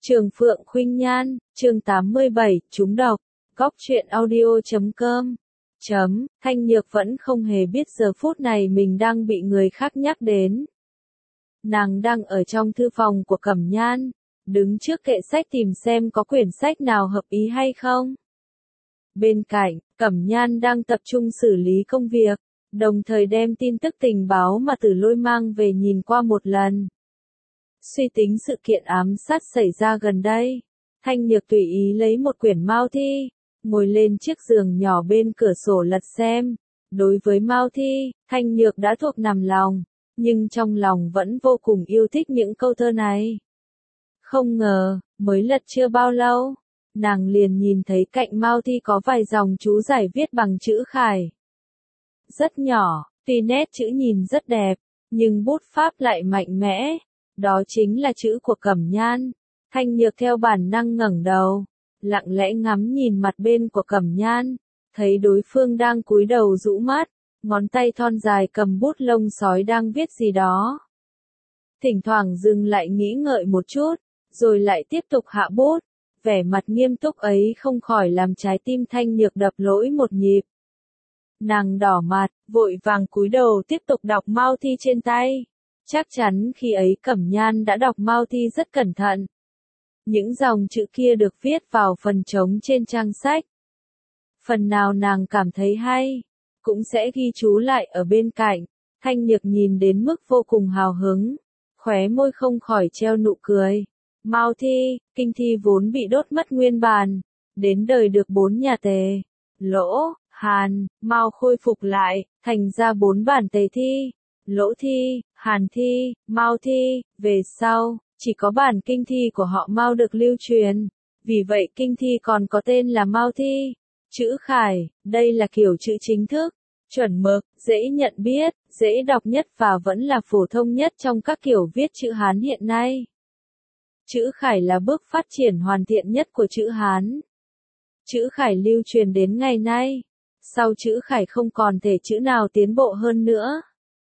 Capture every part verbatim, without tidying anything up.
Trường Phượng Khuynh Nhan, chương tám mươi bảy, trúng độc. Góc truyện audio chấm com. Chấm, Thanh Nhược vẫn không hề biết giờ phút này mình đang bị người khác nhắc đến. Nàng đang ở trong thư phòng của Cẩm Nhan, đứng trước kệ sách tìm xem có quyển sách nào hợp ý hay không. Bên cạnh, Cẩm Nhan đang tập trung xử lý công việc, đồng thời đem tin tức tình báo mà Tử Lôi mang về nhìn qua một lần. Suy tính sự kiện ám sát xảy ra gần đây, Thanh Nhược tùy ý lấy một quyển Mao Thi, ngồi lên chiếc giường nhỏ bên cửa sổ lật xem. Đối với Mao Thi, Thanh Nhược đã thuộc nằm lòng, nhưng trong lòng vẫn vô cùng yêu thích những câu thơ này. Không ngờ, mới lật chưa bao lâu, nàng liền nhìn thấy cạnh Mao Thi có vài dòng chú giải viết bằng chữ khải. Rất nhỏ, tuy nét chữ nhìn rất đẹp, nhưng bút pháp lại mạnh mẽ. Đó chính là chữ của Cẩm Nhan. Thanh Nhược theo bản năng ngẩng đầu, lặng lẽ ngắm nhìn mặt bên của Cẩm Nhan, thấy đối phương đang cúi đầu rũ mắt, ngón tay thon dài cầm bút lông sói đang viết gì đó. Thỉnh thoảng dừng lại nghĩ ngợi một chút, rồi lại tiếp tục hạ bút, vẻ mặt nghiêm túc ấy không khỏi làm trái tim Thanh Nhược đập lỗi một nhịp. Nàng đỏ mặt, vội vàng cúi đầu tiếp tục đọc Mao Thi trên tay. Chắc chắn khi ấy Cẩm Nhan đã đọc Mao Thi rất cẩn thận. Những dòng chữ kia được viết vào phần trống trên trang sách. Phần nào nàng cảm thấy hay, cũng sẽ ghi chú lại ở bên cạnh. Thanh Nhược nhìn đến mức vô cùng hào hứng, khóe môi không khỏi treo nụ cười. Mao Thi, kinh thi vốn bị đốt mất nguyên bản, đến đời được bốn nhà Tề, Lỗ, Hàn, Mao khôi phục lại, thành ra bốn bản Tề thi. Lỗ thi, Hàn thi, Mao thi, về sau, chỉ có bản kinh thi của họ Mao được lưu truyền, vì vậy kinh thi còn có tên là Mao thi. Chữ khải, đây là kiểu chữ chính thức, chuẩn mực, dễ nhận biết, dễ đọc nhất và vẫn là phổ thông nhất trong các kiểu viết chữ Hán hiện nay. Chữ khải là bước phát triển hoàn thiện nhất của chữ Hán. Chữ khải lưu truyền đến ngày nay, sau chữ khải không còn thể chữ nào tiến bộ hơn nữa.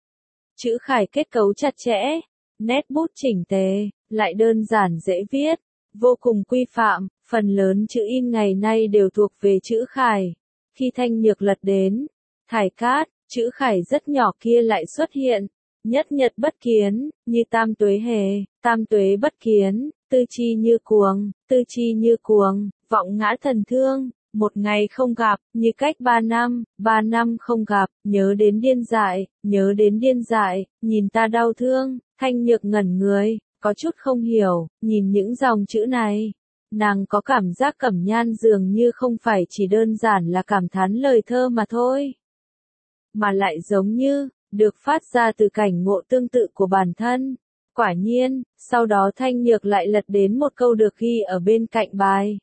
Chữ khải kết cấu chặt chẽ, nét bút chỉnh tề, lại đơn giản dễ viết, vô cùng quy phạm, phần lớn chữ in ngày nay đều thuộc về chữ khải. Khi Thanh Nhược lật đến Thải Cát, chữ khải rất nhỏ kia lại xuất hiện, nhất nhật bất kiến, như tam tuế hề, tam tuế bất kiến, tư chi như cuồng, tư chi như cuồng, vọng ngã thần thương. Một ngày không gặp, như cách ba năm, ba năm không gặp, nhớ đến điên dại, nhớ đến điên dại, nhìn ta đau thương. Thanh Nhược ngẩn người, có chút không hiểu, nhìn những dòng chữ này. Nàng có cảm giác Cẩm Nhan dường như không phải chỉ đơn giản là cảm thán lời thơ mà thôi, mà lại giống như, được phát ra từ cảnh ngộ tương tự của bản thân. Quả nhiên, sau đó Thanh Nhược lại lật đến một câu được ghi ở bên cạnh bài.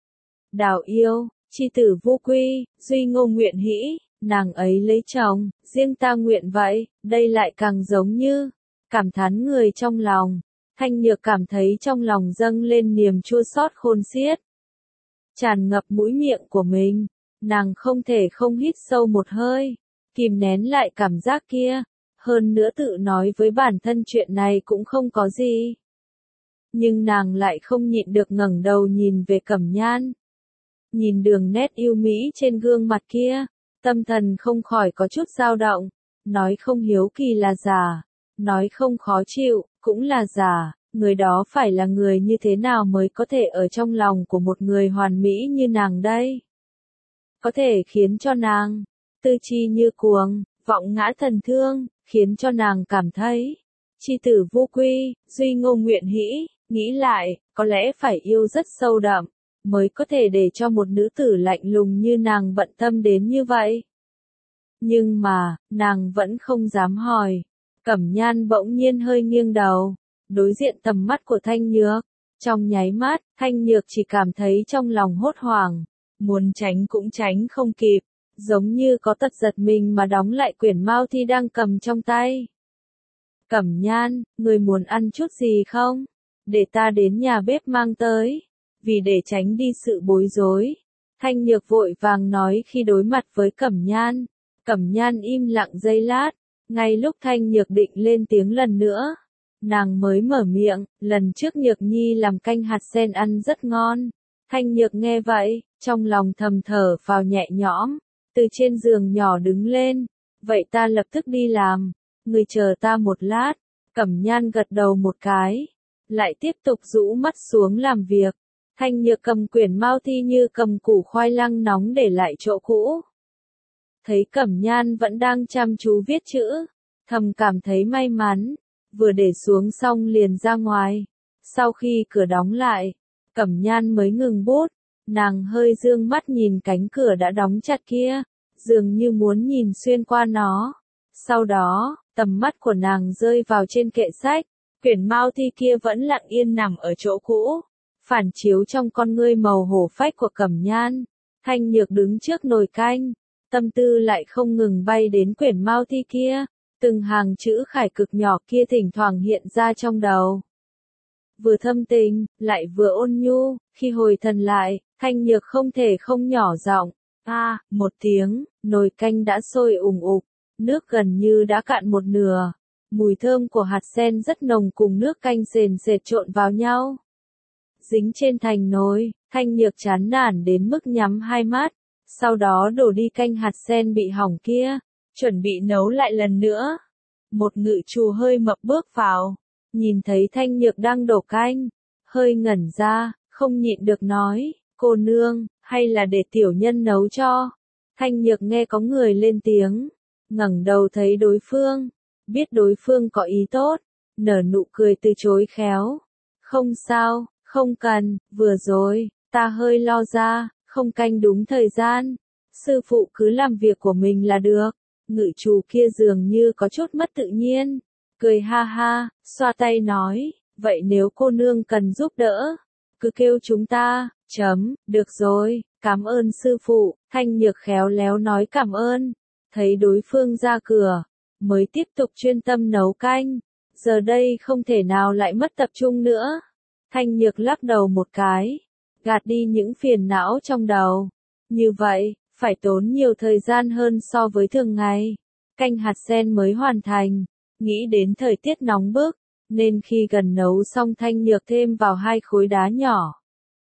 Đào yêu, chi tử vô quy, duy ngô nguyện hĩ, nàng ấy lấy chồng, riêng ta nguyện vậy, đây lại càng giống như, cảm thán người trong lòng. Thanh Nhược cảm thấy trong lòng dâng lên niềm chua xót khôn xiết, tràn ngập mũi miệng của mình, nàng không thể không hít sâu một hơi, kìm nén lại cảm giác kia, hơn nữa tự nói với bản thân chuyện này cũng không có gì. Nhưng nàng lại không nhịn được ngẩng đầu nhìn về Cẩm Nhan. Nhìn đường nét yêu mỹ trên gương mặt kia, tâm thần không khỏi có chút dao động, nói không hiếu kỳ là giả, nói không khó chịu, cũng là giả, người đó phải là người như thế nào mới có thể ở trong lòng của một người hoàn mỹ như nàng đây? Có thể khiến cho nàng, tư chi như cuồng, vọng ngã thần thương, khiến cho nàng cảm thấy, chi tử vô quy, duy ngô nguyện hĩ, nghĩ lại, có lẽ phải yêu rất sâu đậm, mới có thể để cho một nữ tử lạnh lùng như nàng bận tâm đến như vậy. Nhưng mà, nàng vẫn không dám hỏi. Cẩm Nhan bỗng nhiên hơi nghiêng đầu, đối diện tầm mắt của Thanh Nhược. Trong nháy mắt, Thanh Nhược chỉ cảm thấy trong lòng hốt hoảng, muốn tránh cũng tránh không kịp, giống như có tật giật mình mà đóng lại quyển Mao Thi đang cầm trong tay. Cẩm Nhan, người muốn ăn chút gì không? Để ta đến nhà bếp mang tới. Vì để tránh đi sự bối rối, Thanh Nhược vội vàng nói khi đối mặt với Cẩm Nhan. Cẩm Nhan im lặng giây lát, ngay lúc Thanh Nhược định lên tiếng lần nữa, Nàng mới mở miệng, lần trước Nhược Nhi làm canh hạt sen ăn rất ngon. Thanh Nhược nghe vậy, trong lòng thầm thở phào nhẹ nhõm, từ trên giường nhỏ đứng lên, vậy ta lập tức đi làm, người chờ ta một lát. Cẩm Nhan gật đầu một cái, lại tiếp tục rũ mắt xuống làm việc. Thanh Nhược cầm quyển Mao Thi như cầm củ khoai lang nóng để lại chỗ cũ. Thấy Cẩm Nhan vẫn đang chăm chú viết chữ, thầm cảm thấy may mắn, vừa để xuống xong liền ra ngoài. Sau khi cửa đóng lại, Cẩm Nhan mới ngừng bút, nàng hơi dương mắt nhìn cánh cửa đã đóng chặt kia, dường như muốn nhìn xuyên qua nó. Sau đó, tầm mắt của nàng rơi vào trên kệ sách, quyển Mao Thi kia vẫn lặng yên nằm ở chỗ cũ, phản chiếu trong con ngươi màu hổ phách của Cẩm Nhan. Thanh Nhược đứng trước nồi canh, tâm tư lại không ngừng bay đến quyển Mao Thi kia, từng hàng chữ khải cực nhỏ kia thỉnh thoảng hiện ra trong đầu. Vừa thâm tình, lại vừa ôn nhu, khi hồi thần lại, Thanh Nhược không thể không nhỏ giọng, a, à, một tiếng, nồi canh đã sôi ùng ục, nước gần như đã cạn một nửa, mùi thơm của hạt sen rất nồng cùng nước canh sền sệt trộn vào nhau. Dính trên thành nồi, Thanh Nhược chán nản đến mức nhắm hai mắt, sau đó đổ đi canh hạt sen bị hỏng kia, chuẩn bị nấu lại lần nữa. Một ngự trù hơi mập bước vào, nhìn thấy Thanh Nhược đang đổ canh, hơi ngẩn ra, không nhịn được nói, cô nương, hay là để tiểu nhân nấu cho. Thanh Nhược nghe có người lên tiếng, ngẩng đầu thấy đối phương, biết đối phương có ý tốt, nở nụ cười từ chối khéo. Không sao, không cần, vừa rồi, ta hơi lo ra, không canh đúng thời gian. Sư phụ cứ làm việc của mình là được. Ngự trù kia dường như có chút mất tự nhiên, cười ha ha, xoa tay nói, vậy nếu cô nương cần giúp đỡ, cứ kêu chúng ta, chấm, được rồi, cảm ơn sư phụ. Thanh Nhược khéo léo nói cảm ơn, thấy đối phương ra cửa, mới tiếp tục chuyên tâm nấu canh, giờ đây không thể nào lại mất tập trung nữa. Thanh Nhược lắc đầu một cái, gạt đi những phiền não trong đầu, như vậy, phải tốn nhiều thời gian hơn so với thường ngày. Canh hạt sen mới hoàn thành, nghĩ đến thời tiết nóng bức, nên khi gần nấu xong Thanh Nhược thêm vào hai khối đá nhỏ.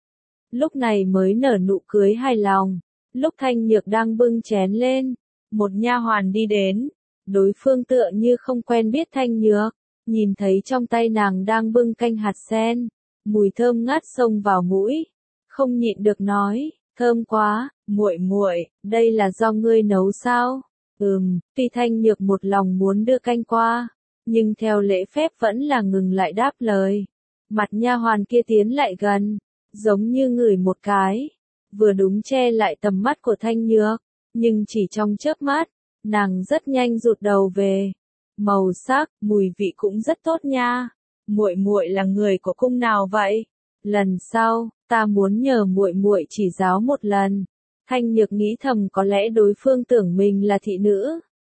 Lúc này mới nở nụ cười hài lòng. Lúc Thanh Nhược đang bưng chén lên, một nha hoàn đi đến, đối phương tựa như không quen biết Thanh Nhược, nhìn thấy trong tay nàng đang bưng canh hạt sen, mùi thơm ngát xông vào mũi, không nhịn được nói, thơm quá, muội muội, đây là do ngươi nấu sao? Ừm, tuy Thanh Nhược một lòng muốn đưa canh qua, nhưng theo lễ phép vẫn là ngừng lại đáp lời. Mặt nha hoàn kia tiến lại gần, giống như ngửi một cái, vừa đúng che lại tầm mắt của Thanh Nhược, nhưng chỉ trong chớp mắt, nàng rất nhanh rụt đầu về. Màu sắc, mùi vị cũng rất tốt nha. Muội muội là người của cung nào vậy? Lần sau, ta muốn nhờ muội muội chỉ giáo một lần. Thanh Nhược nghĩ thầm có lẽ đối phương tưởng mình là thị nữ.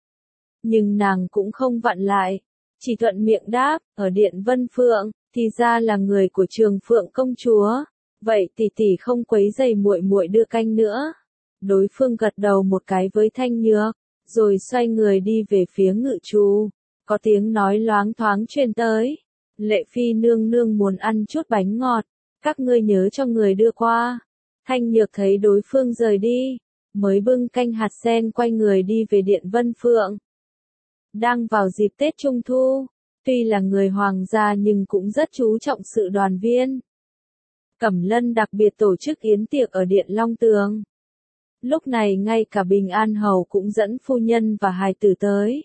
Nhưng nàng cũng không vặn lại, chỉ thuận miệng đáp, ở Điện Vân Phượng, thì ra là người của Trường Phượng công chúa. Vậy tỷ tỷ không quấy rầy muội muội đưa canh nữa. Đối phương gật đầu một cái với Thanh Nhược, rồi xoay người đi về phía ngự trù. Có tiếng nói loáng thoáng truyền tới. Lệ Phi nương nương muốn ăn chút bánh ngọt, các ngươi nhớ cho người đưa qua. Thanh Nhược thấy đối phương rời đi, mới bưng canh hạt sen quay người đi về Điện Vân Phượng. Đang vào dịp Tết Trung Thu, tuy là người hoàng gia nhưng cũng rất chú trọng sự đoàn viên. Cẩm Lân đặc biệt tổ chức yến tiệc ở Điện Long Tường. Lúc này ngay cả Bình An Hầu cũng dẫn phu nhân và hài tử tới.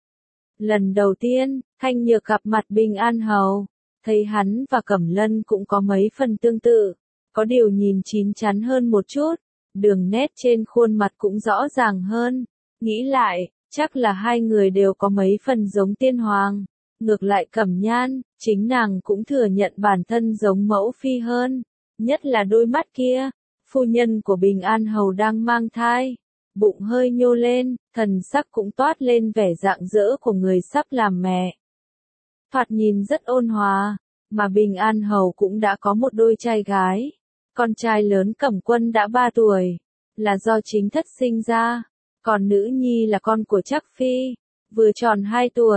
Lần đầu tiên, Thanh Nhược gặp mặt Bình An Hầu, thấy hắn và Cẩm Lân cũng có mấy phần tương tự, có điều nhìn chín chắn hơn một chút, đường nét trên khuôn mặt cũng rõ ràng hơn, nghĩ lại, chắc là hai người đều có mấy phần giống tiên hoàng. Ngược lại Cẩm Nhan, chính nàng cũng thừa nhận bản thân giống mẫu phi hơn, nhất là đôi mắt kia. Phu nhân của Bình An Hầu đang mang thai, bụng hơi nhô lên, thần sắc cũng toát lên vẻ rạng rỡ của người sắp làm mẹ. Thoạt nhìn rất ôn hòa, mà Bình An Hầu cũng đã có một đôi trai gái. Con trai lớn Cẩm Quân đã ba tuổi, là do chính thất sinh ra, còn nữ nhi là con của Trác Phi, vừa tròn hai tuổi.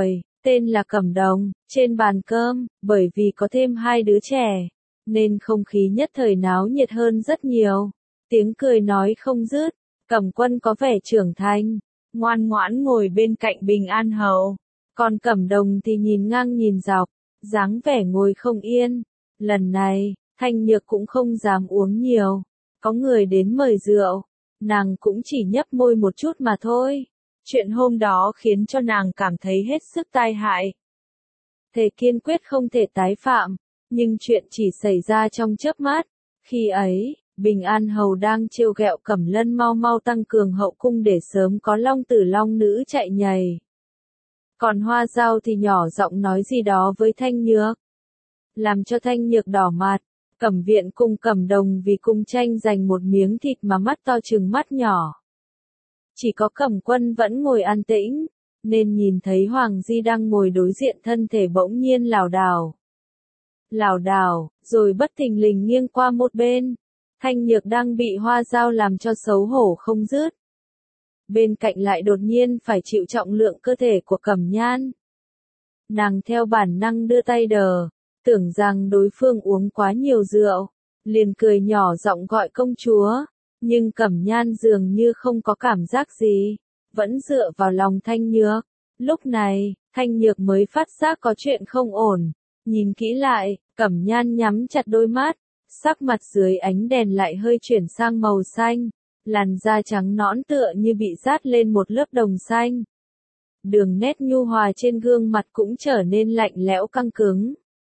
tên là Cẩm Đồng, trên bàn cơm, bởi vì có thêm hai đứa trẻ, nên không khí nhất thời náo nhiệt hơn rất nhiều. Tiếng cười nói không dứt, Cẩm Quân có vẻ trưởng thành, ngoan ngoãn ngồi bên cạnh Bình An Hầu, còn Cẩm Đồng thì nhìn ngang nhìn dọc, dáng vẻ ngồi không yên. Lần này, Thanh Nhược cũng không dám uống nhiều, có người đến mời rượu, nàng cũng chỉ nhấp môi một chút mà thôi. Chuyện hôm đó khiến cho nàng cảm thấy hết sức tai hại. Thề kiên quyết không thể tái phạm, nhưng chuyện chỉ xảy ra trong chớp mắt. Khi ấy, Bình An Hầu đang trêu ghẹo Cẩm Lân mau mau tăng cường hậu cung để sớm có long tử long nữ chạy nhảy. Còn Hoa Dao thì nhỏ giọng nói gì đó với Thanh Nhược, làm cho Thanh Nhược đỏ mặt. Cẩm Viện cùng Cẩm Đồng vì cung tranh giành một miếng thịt mà mắt to trừng mắt nhỏ. Chỉ có Cẩm Quân vẫn ngồi an tĩnh, nên nhìn thấy Hoàng Di đang ngồi đối diện thân thể bỗng nhiên lảo đảo. Lảo đảo, rồi bất thình lình nghiêng qua một bên. Thanh Nhược đang bị Hoa Dao làm cho xấu hổ không dứt. Bên cạnh lại đột nhiên phải chịu trọng lượng cơ thể của Cẩm Nhan. Nàng theo bản năng đưa tay đờ, tưởng rằng đối phương uống quá nhiều rượu, liền cười nhỏ giọng gọi công chúa. Nhưng Cẩm Nhan dường như không có cảm giác gì, vẫn dựa vào lòng Thanh Nhược. Lúc này, Thanh Nhược mới phát giác có chuyện không ổn. Nhìn kỹ lại, Cẩm Nhan nhắm chặt đôi mắt, sắc mặt dưới ánh đèn lại hơi chuyển sang màu xanh, làn da trắng nõn tựa như bị dát lên một lớp đồng xanh. Đường nét nhu hòa trên gương mặt cũng trở nên lạnh lẽo căng cứng.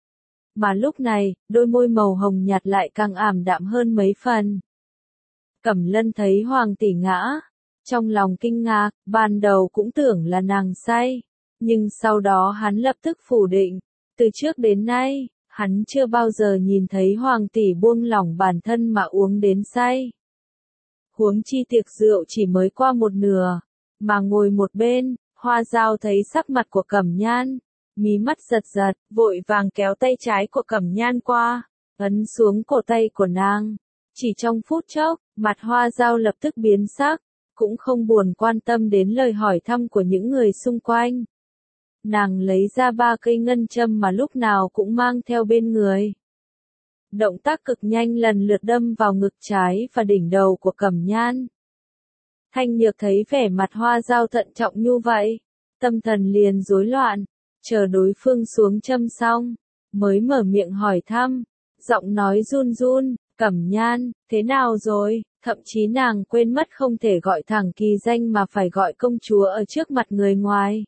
Mà lúc này, đôi môi màu hồng nhạt lại càng ảm đạm hơn mấy phần. Cẩm Lân thấy Hoàng tỷ ngã, trong lòng kinh ngạc, ban đầu cũng tưởng là nàng say, nhưng sau đó hắn lập tức phủ định. Từ trước đến nay, hắn chưa bao giờ nhìn thấy Hoàng tỷ buông lỏng bản thân mà uống đến say. Huống chi tiệc rượu chỉ mới qua một nửa, mà ngồi một bên, Hoa Dao thấy sắc mặt của Cẩm Nhan, mí mắt giật giật, vội vàng kéo tay trái của Cẩm Nhan qua, ấn xuống cổ tay của nàng. Chỉ trong phút chốc, mặt Hoa Dao lập tức biến sắc, cũng không buồn quan tâm đến lời hỏi thăm của những người xung quanh. Nàng lấy ra ba cây ngân châm mà lúc nào cũng mang theo bên người. Động tác cực nhanh lần lượt đâm vào ngực trái và đỉnh đầu của Cẩm Nhan. Thanh Nhược thấy vẻ mặt Hoa Dao thận trọng như vậy, tâm thần liền rối loạn, chờ đối phương xuống châm xong, mới mở miệng hỏi thăm, giọng nói run run. Cẩm Nhan, thế nào rồi? Thậm chí nàng quên mất không thể gọi thẳng kỳ danh mà phải gọi công chúa ở trước mặt người ngoài.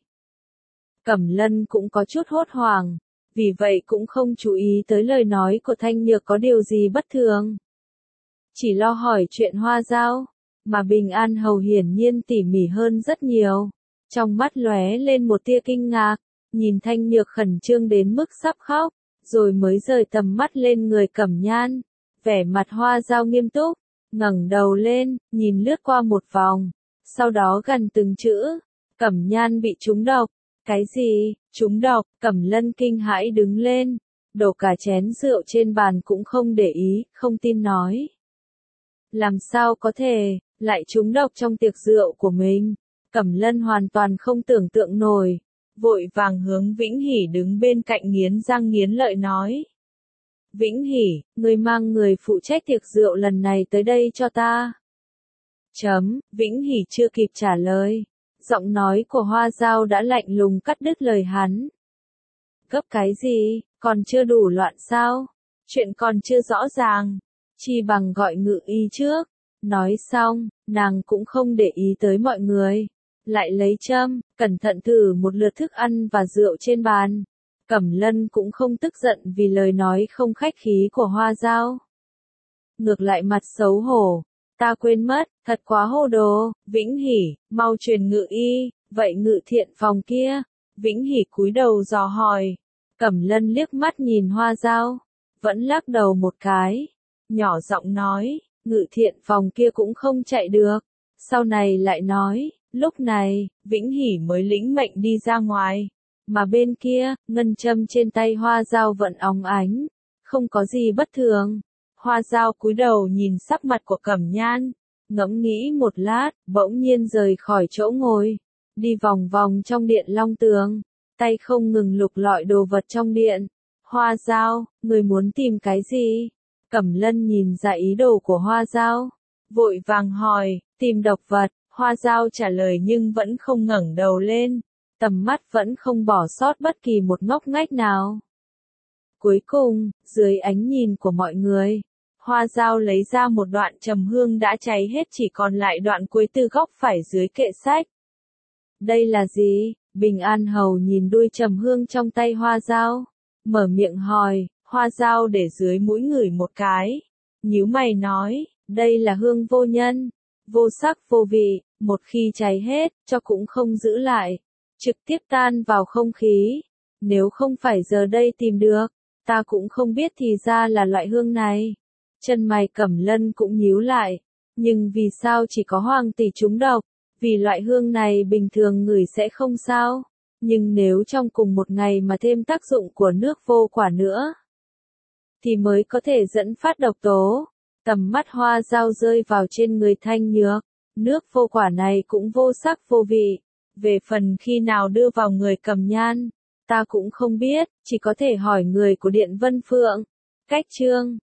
Cẩm Lân cũng có chút hốt hoảng, vì vậy cũng không chú ý tới lời nói của Thanh Nhược có điều gì bất thường. Chỉ lo hỏi chuyện Hoa Dao, mà Bình An Hầu hiển nhiên tỉ mỉ hơn rất nhiều. Trong mắt lóe lên một tia kinh ngạc, nhìn Thanh Nhược khẩn trương đến mức sắp khóc, rồi mới rời tầm mắt lên người Cẩm Nhan. Vẻ mặt Hoa Dao nghiêm túc, ngẩng đầu lên, nhìn lướt qua một vòng, sau đó gần từng chữ, Cẩm Nhan bị trúng độc. Cái gì? Trúng độc? Cẩm Lân kinh hãi đứng lên, đổ cả chén rượu trên bàn cũng không để ý, không tin nói. Làm sao có thể, lại trúng độc trong tiệc rượu của mình? Cẩm Lân hoàn toàn không tưởng tượng nổi, vội vàng hướng Vĩnh Hỷ đứng bên cạnh nghiến răng nghiến lợi nói. Vĩnh Hỷ, người mang người phụ trách tiệc rượu lần này tới đây cho ta. Chấm, Vĩnh Hỷ chưa kịp trả lời, giọng nói của Hoa Dao đã lạnh lùng cắt đứt lời hắn. Gấp cái gì, còn chưa đủ loạn sao? Chuyện còn chưa rõ ràng, chi bằng gọi ngự y trước. Nói xong, nàng cũng không để ý tới mọi người, lại lấy châm, cẩn thận thử một lượt thức ăn và rượu trên bàn. Cẩm Lân cũng không tức giận vì lời nói không khách khí của Hoa Dao. Ngược lại mặt xấu hổ, ta quên mất, thật quá hồ đồ. Vĩnh Hỷ, mau truyền ngự y. Vậy ngự thiện phòng kia? Vĩnh Hỷ cúi đầu dò hỏi. Cẩm Lân liếc mắt nhìn Hoa Dao, vẫn lắc đầu một cái, nhỏ giọng nói, ngự thiện phòng kia cũng không chạy được. Sau này lại nói, lúc này, Vĩnh Hỷ mới lĩnh mệnh đi ra ngoài, mà bên kia, ngân châm trên tay Hoa Dao vẫn óng ánh, không có gì bất thường. Hoa Dao cúi đầu nhìn sắc mặt của Cẩm Nhan, ngẫm nghĩ một lát, bỗng nhiên rời khỏi chỗ ngồi, đi vòng vòng trong điện Long Tường, tay không ngừng lục lọi đồ vật trong điện. Hoa Dao, người muốn tìm cái gì? Cẩm Lân nhìn ra ý đồ của Hoa Dao, vội vàng hỏi, tìm độc vật. Hoa Dao trả lời nhưng vẫn không ngẩng đầu lên, tầm mắt vẫn không bỏ sót bất kỳ một ngóc ngách nào. Cuối cùng, dưới ánh nhìn của mọi người, Hoa Dao lấy ra một đoạn trầm hương đã cháy hết, chỉ còn lại đoạn cuối từ góc phải dưới kệ sách. Đây là gì? Bình An Hầu nhìn đuôi trầm hương trong tay Hoa Dao, mở miệng hỏi. Hoa Dao để dưới mũi ngửi một cái, nhíu mày nói, đây là hương vô nhân, vô sắc vô vị, một khi cháy hết, cho cũng không giữ lại, trực tiếp tan vào không khí. Nếu không phải giờ đây tìm được, ta cũng không biết thì ra là loại hương này. Chân mày Cẩm Lân cũng nhíu lại, nhưng vì sao chỉ có Hoàng tỷ trúng độc? Vì loại hương này bình thường ngửi sẽ không sao, nhưng nếu trong cùng một ngày mà thêm tác dụng của nước vô quả nữa, thì mới có thể dẫn phát độc tố. Tầm mắt Hoa Dao rơi vào trên người Thanh Nhược, nước vô quả này cũng vô sắc vô vị, về phần khi nào đưa vào người Cầm Nhan, ta cũng không biết, chỉ có thể hỏi người của Điện Vân Phượng. Cách chương